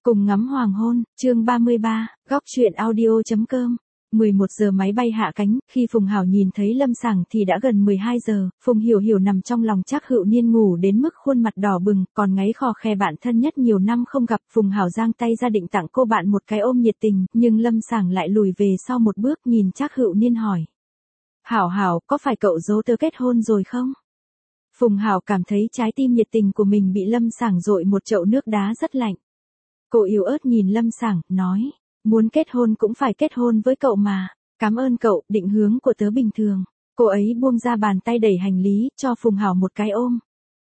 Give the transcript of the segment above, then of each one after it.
Cùng ngắm hoàng hôn, chương 33, góc truyện audio.com. 11 giờ máy bay hạ cánh, khi Phùng Hảo nhìn thấy Lâm Sảng thì đã gần 12 giờ, Phùng Hiểu Hiểu nằm trong lòng Trác Hữu Niên ngủ đến mức khuôn mặt đỏ bừng, còn ngáy khò khè bạn thân nhất nhiều năm không gặp. Phùng Hảo giang tay ra định tặng cô bạn một cái ôm nhiệt tình, nhưng Lâm Sảng lại lùi về sau một bước nhìn Trác Hữu Niên hỏi. Hảo Hảo, có phải cậu giấu tớ kết hôn rồi không? Phùng Hảo cảm thấy trái tim nhiệt tình của mình bị Lâm Sảng dội một chậu nước đá rất lạnh. Cô yếu ớt nhìn Lâm Sảng, nói, muốn kết hôn cũng phải kết hôn với cậu mà, cảm ơn cậu, định hướng của tớ bình thường. Cô ấy buông ra bàn tay đẩy hành lý, cho Phùng Hảo một cái ôm.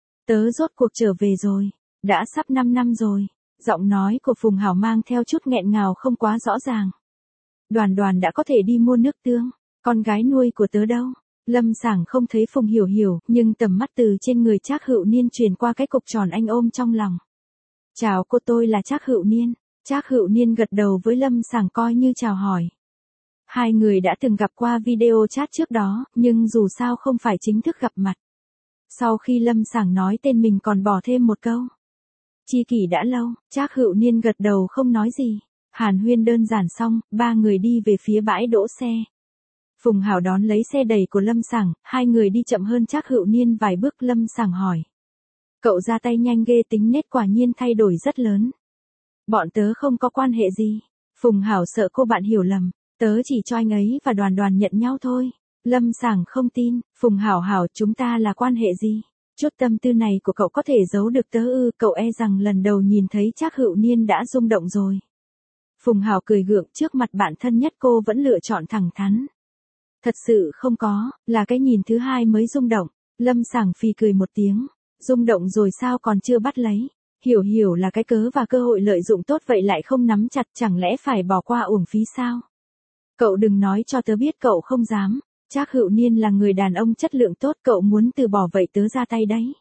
Tớ rốt cuộc trở về rồi, đã sắp 5 năm rồi. Giọng nói của Phùng Hảo mang theo chút nghẹn ngào không quá rõ ràng. Đoàn Đoàn đã có thể đi mua nước tương, con gái nuôi của tớ đâu? Lâm Sảng không thấy Phùng Hiểu Hiểu, nhưng tầm mắt từ trên người Trác Hữu Niên truyền qua cái cục tròn anh ôm trong lòng. Chào cô, tôi là Trác Hữu Niên. Trác Hữu Niên gật đầu với Lâm Sảng coi như chào hỏi. Hai người đã từng gặp qua video chat trước đó, nhưng dù sao không phải chính thức gặp mặt. Sau khi Lâm Sảng nói tên mình còn bỏ thêm một câu. Chi kỷ đã lâu, Trác Hữu Niên gật đầu không nói gì. Hàn huyên đơn giản xong, ba người đi về phía bãi đỗ xe. Phùng Hảo đón lấy xe đẩy của Lâm Sảng, hai người đi chậm hơn Trác Hữu Niên vài bước. Lâm Sảng hỏi. Cậu ra tay nhanh ghê, tính nết quả nhiên thay đổi rất lớn. Bọn tớ không có quan hệ gì. Phùng Hảo sợ cô bạn hiểu lầm. Tớ chỉ cho anh ấy và Đoàn Đoàn nhận nhau thôi. Lâm Sảng không tin. Phùng Hảo Hảo, chúng ta là quan hệ gì? Chút tâm tư này của cậu có thể giấu được tớ ư? Cậu e rằng lần đầu nhìn thấy Trác Hữu Niên đã rung động rồi. Phùng Hảo cười gượng, trước mặt bạn thân nhất cô vẫn lựa chọn thẳng thắn. Thật sự không có, là cái nhìn thứ hai mới rung động. Lâm Sảng phì cười một tiếng. Rung động rồi sao còn chưa bắt lấy? Hiểu Hiểu là cái cớ và cơ hội lợi dụng tốt vậy lại không nắm chặt, chẳng lẽ phải bỏ qua uổng phí sao? Cậu đừng nói cho tớ biết cậu không dám. Trác Hữu Niên là người đàn ông chất lượng tốt, cậu muốn từ bỏ vậy tớ ra tay đấy.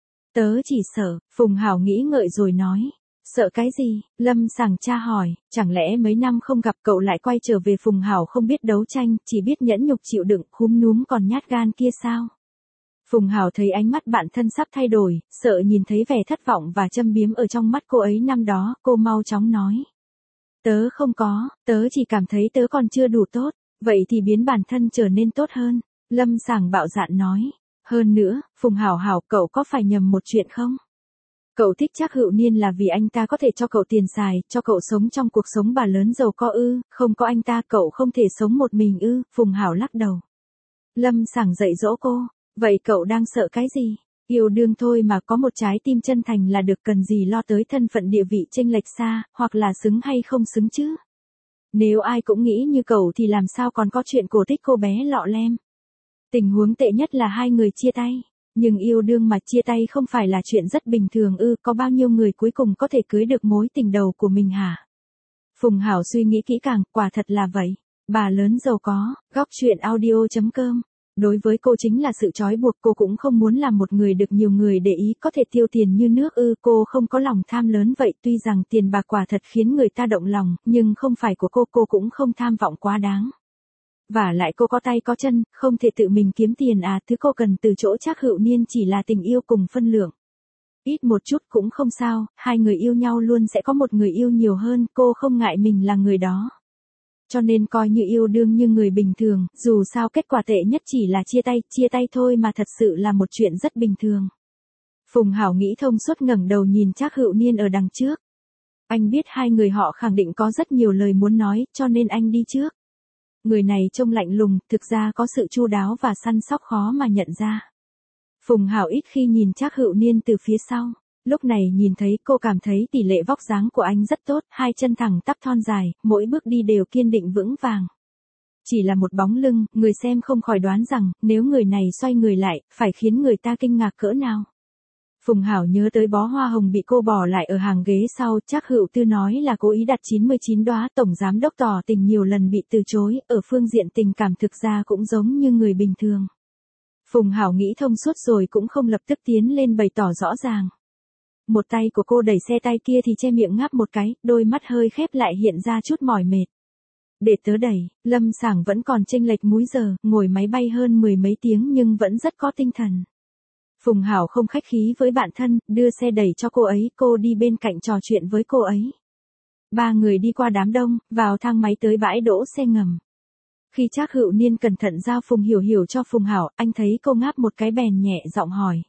Tớ chỉ sợ. Phùng Hảo nghĩ ngợi rồi nói. Sợ cái gì? Lâm Sảng tra hỏi, chẳng lẽ mấy năm không gặp cậu lại quay trở về? Phùng Hảo không biết đấu tranh, chỉ biết nhẫn nhục chịu đựng, khúm núm còn nhát gan kia sao? Phùng Hảo thấy ánh mắt bạn thân sắp thay đổi, sợ nhìn thấy vẻ thất vọng và châm biếm ở trong mắt cô ấy năm đó, cô mau chóng nói. Tớ không có, tớ chỉ cảm thấy tớ còn chưa đủ tốt, vậy thì biến bản thân trở nên tốt hơn. Lâm Sảng bạo dạn nói. Hơn nữa, Phùng Hảo Hảo, cậu có phải nhầm một chuyện không? Cậu thích Trác Hữu Niên là vì anh ta có thể cho cậu tiền xài, cho cậu sống trong cuộc sống bà lớn giàu có ư? Không có anh ta cậu không thể sống một mình ư? Phùng Hảo lắc đầu. Lâm Sảng dạy dỗ cô. Vậy cậu đang sợ cái gì? Yêu đương thôi mà, có một trái tim chân thành là được, cần gì lo tới thân phận địa vị chênh lệch xa, hoặc là xứng hay không xứng chứ? Nếu ai cũng nghĩ như cậu thì làm sao còn có chuyện cổ tích cô bé lọ lem? Tình huống tệ nhất là hai người chia tay. Nhưng yêu đương mà chia tay không phải là chuyện rất bình thường ư? Có bao nhiêu người cuối cùng có thể cưới được mối tình đầu của mình hả? Phùng Hảo suy nghĩ kỹ càng, quả thật là vậy. Bà lớn giàu có, góc truyện audio.com. Đối với cô chính là sự trói buộc, cô cũng không muốn làm một người được nhiều người để ý, có thể tiêu tiền như nước ư? Cô không có lòng tham lớn vậy, tuy rằng tiền bạc quả thật khiến người ta động lòng, nhưng không phải của cô cũng không tham vọng quá đáng. Vả lại cô có tay có chân, không thể tự mình kiếm tiền à? Thứ cô cần từ chỗ Trác Hữu Niên chỉ là tình yêu cùng phân lượng. Ít một chút cũng không sao, hai người yêu nhau luôn sẽ có một người yêu nhiều hơn, cô không ngại mình là người đó. Cho nên coi như yêu đương như người bình thường, dù sao kết quả tệ nhất chỉ là chia tay thôi mà, thật sự là một chuyện rất bình thường. Phùng Hảo nghĩ thông suốt, ngẩng đầu nhìn Trác Hữu Niên ở đằng trước. Anh biết hai người họ khẳng định có rất nhiều lời muốn nói, cho nên anh đi trước. Người này trông lạnh lùng, thực ra có sự chu đáo và săn sóc khó mà nhận ra. Phùng Hảo ít khi nhìn Trác Hữu Niên từ phía sau. Lúc này nhìn thấy cô cảm thấy tỷ lệ vóc dáng của anh rất tốt, hai chân thẳng tắp thon dài, mỗi bước đi đều kiên định vững vàng. Chỉ là một bóng lưng, người xem không khỏi đoán rằng, nếu người này xoay người lại, phải khiến người ta kinh ngạc cỡ nào. Phùng Hảo nhớ tới bó hoa hồng bị cô bỏ lại ở hàng ghế sau, Trác Hữu Tư nói là cố ý đặt 99 đóa, tổng giám đốc tỏ tình nhiều lần bị từ chối, ở phương diện tình cảm thực ra cũng giống như người bình thường. Phùng Hảo nghĩ thông suốt rồi cũng không lập tức tiến lên bày tỏ rõ ràng. Một tay của cô đẩy xe, tay kia thì che miệng ngáp một cái, đôi mắt hơi khép lại hiện ra chút mỏi mệt. Để tớ đẩy. Lâm Sảng vẫn còn chênh lệch múi giờ, ngồi máy bay hơn 10 mấy tiếng nhưng vẫn rất có tinh thần. Phùng Hảo không khách khí với bạn thân, đưa xe đẩy cho cô ấy, cô đi bên cạnh trò chuyện với cô ấy. Ba người đi qua đám đông, vào thang máy tới bãi đỗ xe ngầm. Khi Trác Hữu Niên cẩn thận giao Phùng Hiểu Hiểu cho Phùng Hảo, anh thấy cô ngáp một cái bèn nhẹ giọng hỏi.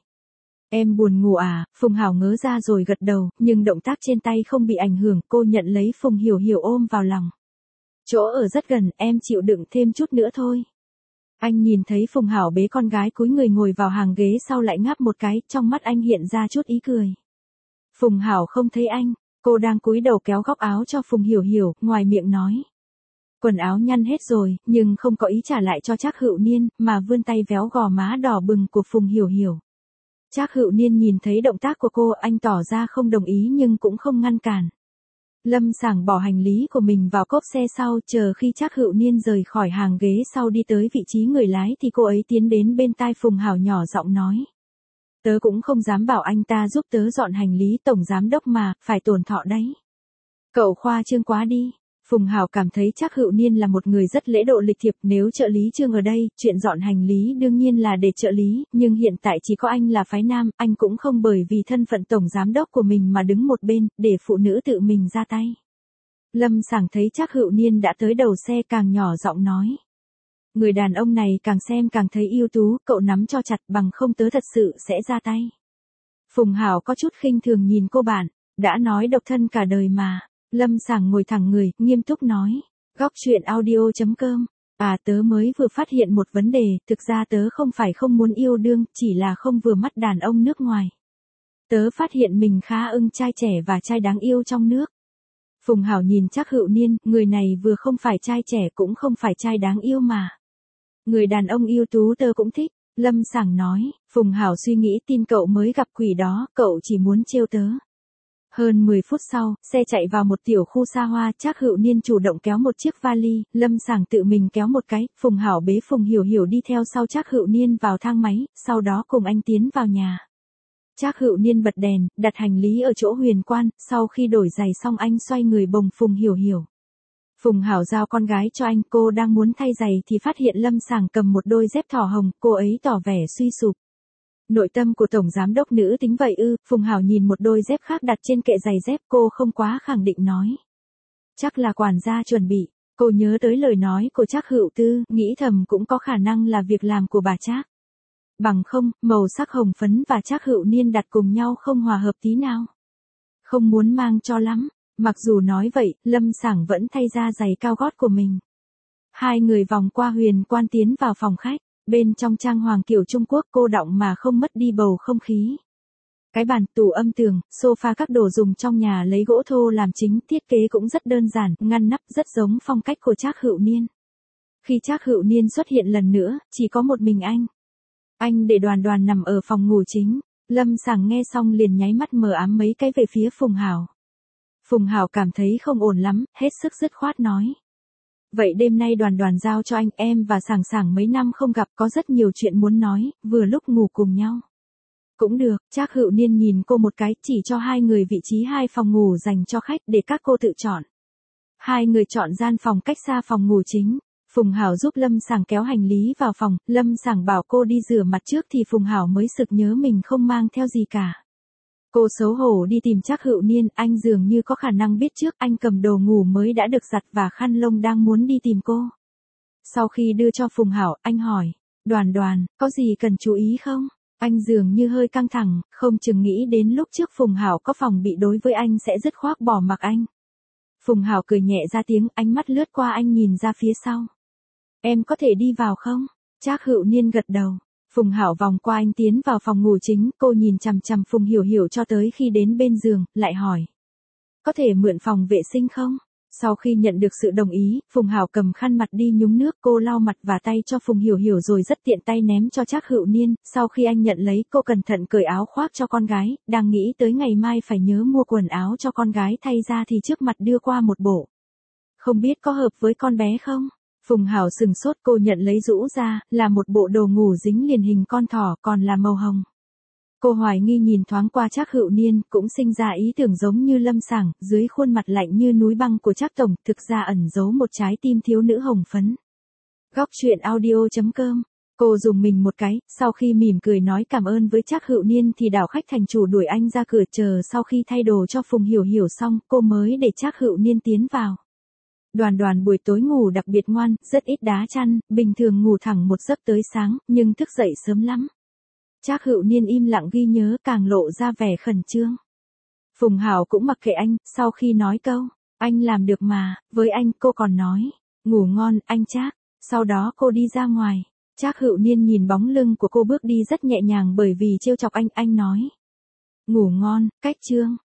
Em buồn ngủ à? Phùng Hảo ngớ ra rồi gật đầu, nhưng động tác trên tay không bị ảnh hưởng, cô nhận lấy Phùng Hiểu Hiểu ôm vào lòng. Chỗ ở rất gần, em chịu đựng thêm chút nữa thôi. Anh nhìn thấy Phùng Hảo bế con gái cúi người ngồi vào hàng ghế sau lại ngáp một cái, trong mắt anh hiện ra chút ý cười. Phùng Hảo không thấy anh, cô đang cúi đầu kéo góc áo cho Phùng Hiểu Hiểu, ngoài miệng nói. Quần áo nhăn hết rồi, nhưng không có ý trả lại cho Trác Hữu Niên, mà vươn tay véo gò má đỏ bừng của Phùng Hiểu Hiểu. Trác Hữu Niên nhìn thấy động tác của cô, anh tỏ ra không đồng ý nhưng cũng không ngăn cản. Lâm Sảng bỏ hành lý của mình vào cốp xe sau, chờ khi Trác Hữu Niên rời khỏi hàng ghế sau đi tới vị trí người lái thì cô ấy tiến đến bên tai Phùng Hảo nhỏ giọng nói. Tớ cũng không dám bảo anh ta giúp tớ dọn hành lý, tổng giám đốc mà, phải tổn thọ đấy. Cậu khoa trương quá đi. Phùng Hảo cảm thấy Trác Hữu Niên là một người rất lễ độ lịch thiệp, nếu trợ lý Trương ở đây, chuyện dọn hành lý đương nhiên là để trợ lý, nhưng hiện tại chỉ có anh là phái nam, anh cũng không bởi vì thân phận tổng giám đốc của mình mà đứng một bên, để phụ nữ tự mình ra tay. Lâm Sảng thấy Trác Hữu Niên đã tới đầu xe càng nhỏ giọng nói. Người đàn ông này càng xem càng thấy ưu tú, cậu nắm cho chặt bằng không tớ thật sự sẽ ra tay. Phùng Hảo có chút khinh thường nhìn cô bạn, đã nói độc thân cả đời mà. Lâm Sảng ngồi thẳng người, nghiêm túc nói. Góc chuyện audio.com. À, tớ mới vừa phát hiện một vấn đề, thực ra tớ không phải không muốn yêu đương, chỉ là không vừa mắt đàn ông nước ngoài. Tớ phát hiện mình khá ưng trai trẻ và trai đáng yêu trong nước. Phùng Hảo nhìn Trác Hữu Niên, người này vừa không phải trai trẻ cũng không phải trai đáng yêu mà. Người đàn ông ưu tú tớ cũng thích, Lâm Sảng nói. Phùng Hảo suy nghĩ tin cậu mới gặp quỷ đó, cậu chỉ muốn trêu tớ. Hơn 10 phút sau, xe chạy vào một tiểu khu xa hoa, Trác Hữu Niên chủ động kéo một chiếc vali, Lâm Sảng tự mình kéo một cái, Phùng Hảo bế Phùng Hiểu Hiểu đi theo sau Trác Hữu Niên vào thang máy, sau đó cùng anh tiến vào nhà. Trác Hữu Niên bật đèn, đặt hành lý ở chỗ huyền quan, sau khi đổi giày xong anh xoay người bồng Phùng Hiểu Hiểu. Phùng Hảo giao con gái cho anh, cô đang muốn thay giày thì phát hiện Lâm Sảng cầm một đôi dép thỏ hồng, cô ấy tỏ vẻ suy sụp. Nội tâm của tổng giám đốc nữ tính vậy ư? Phùng Hảo nhìn một đôi dép khác đặt trên kệ giày dép, cô không quá khẳng định nói. Chắc là quản gia chuẩn bị. Cô nhớ tới lời nói của Trác Hữu Tư, nghĩ thầm cũng có khả năng là việc làm của bà Trác. Bằng không, màu sắc hồng phấn và Trác Hữu Niên đặt cùng nhau không hòa hợp tí nào. Không muốn mang cho lắm. Mặc dù nói vậy, Lâm Sảng vẫn thay ra giày cao gót của mình. Hai người vòng qua huyền quan tiến vào phòng khách. Bên trong trang hoàng kiểu Trung Quốc cô đọng mà không mất đi bầu không khí. Cái bàn, tủ âm tường, sofa các đồ dùng trong nhà lấy gỗ thô làm chính, thiết kế cũng rất đơn giản, ngăn nắp rất giống phong cách của Trác Hữu Niên. Khi Trác Hữu Niên xuất hiện lần nữa, chỉ có một mình anh. Anh để Đoàn Đoàn nằm ở phòng ngủ chính, Lâm Sảng nghe xong liền nháy mắt mờ ám mấy cái về phía Phùng Hảo. Phùng Hảo cảm thấy không ổn lắm, hết sức dứt khoát nói. Vậy đêm nay Đoàn Đoàn giao cho anh, em và Sảng Sảng mấy năm không gặp có rất nhiều chuyện muốn nói, vừa lúc ngủ cùng nhau. Cũng được, Trác Hữu Niên nhìn cô một cái, chỉ cho hai người vị trí hai phòng ngủ dành cho khách để các cô tự chọn. Hai người chọn gian phòng cách xa phòng ngủ chính. Phùng Hảo giúp Lâm Sảng kéo hành lý vào phòng, Lâm Sảng bảo cô đi rửa mặt trước thì Phùng Hảo mới sực nhớ mình không mang theo gì cả. Cô xấu hổ đi tìm Trác Hữu Niên, anh dường như có khả năng biết trước, anh cầm đồ ngủ mới đã được giặt và khăn lông đang muốn đi tìm cô. Sau khi đưa cho Phùng Hảo, anh hỏi, Đoàn Đoàn, có gì cần chú ý không? Anh dường như hơi căng thẳng, không chừng nghĩ đến lúc trước Phùng Hảo có phòng bị đối với anh sẽ dứt khoát bỏ mặc anh. Phùng Hảo cười nhẹ ra tiếng, ánh mắt lướt qua anh nhìn ra phía sau. Em có thể đi vào không? Trác Hữu Niên gật đầu. Phùng Hảo vòng qua anh tiến vào phòng ngủ chính, cô nhìn chằm chằm Phùng Hiểu Hiểu cho tới khi đến bên giường, lại hỏi. Có thể mượn phòng vệ sinh không? Sau khi nhận được sự đồng ý, Phùng Hảo cầm khăn mặt đi nhúng nước, cô lau mặt và tay cho Phùng Hiểu Hiểu rồi rất tiện tay ném cho Trác Hữu Niên, sau khi anh nhận lấy cô cẩn thận cởi áo khoác cho con gái, đang nghĩ tới ngày mai phải nhớ mua quần áo cho con gái thay ra thì trước mặt đưa qua một bộ. Không biết có hợp với con bé không? Phùng Hảo sừng sốt, cô nhận lấy rũ ra, là một bộ đồ ngủ dính liền hình con thỏ còn là màu hồng. Cô hoài nghi nhìn thoáng qua Trác Hữu Niên, cũng sinh ra ý tưởng giống như Lâm Sảng, dưới khuôn mặt lạnh như núi băng của Trác tổng, thực ra ẩn giấu một trái tim thiếu nữ hồng phấn. Góc chuyện audio.com Cô dùng mình một cái, sau khi mỉm cười nói cảm ơn với Trác Hữu Niên thì đảo khách thành chủ đuổi anh ra cửa, chờ sau khi thay đồ cho Phùng Hiểu Hiểu xong, cô mới để Trác Hữu Niên tiến vào. Đoàn Đoàn buổi tối ngủ đặc biệt ngoan, rất ít đá chăn, bình thường ngủ thẳng một giấc tới sáng, nhưng thức dậy sớm lắm. Trác Hữu Niên im lặng ghi nhớ, càng lộ ra vẻ khẩn trương. Phùng Hảo cũng mặc kệ anh, sau khi nói câu, anh làm được mà, với anh cô còn nói, ngủ ngon, anh Trác. Sau đó cô đi ra ngoài. Trác Hữu Niên nhìn bóng lưng của cô bước đi rất nhẹ nhàng bởi vì trêu chọc anh nói. Ngủ ngon, cách chương.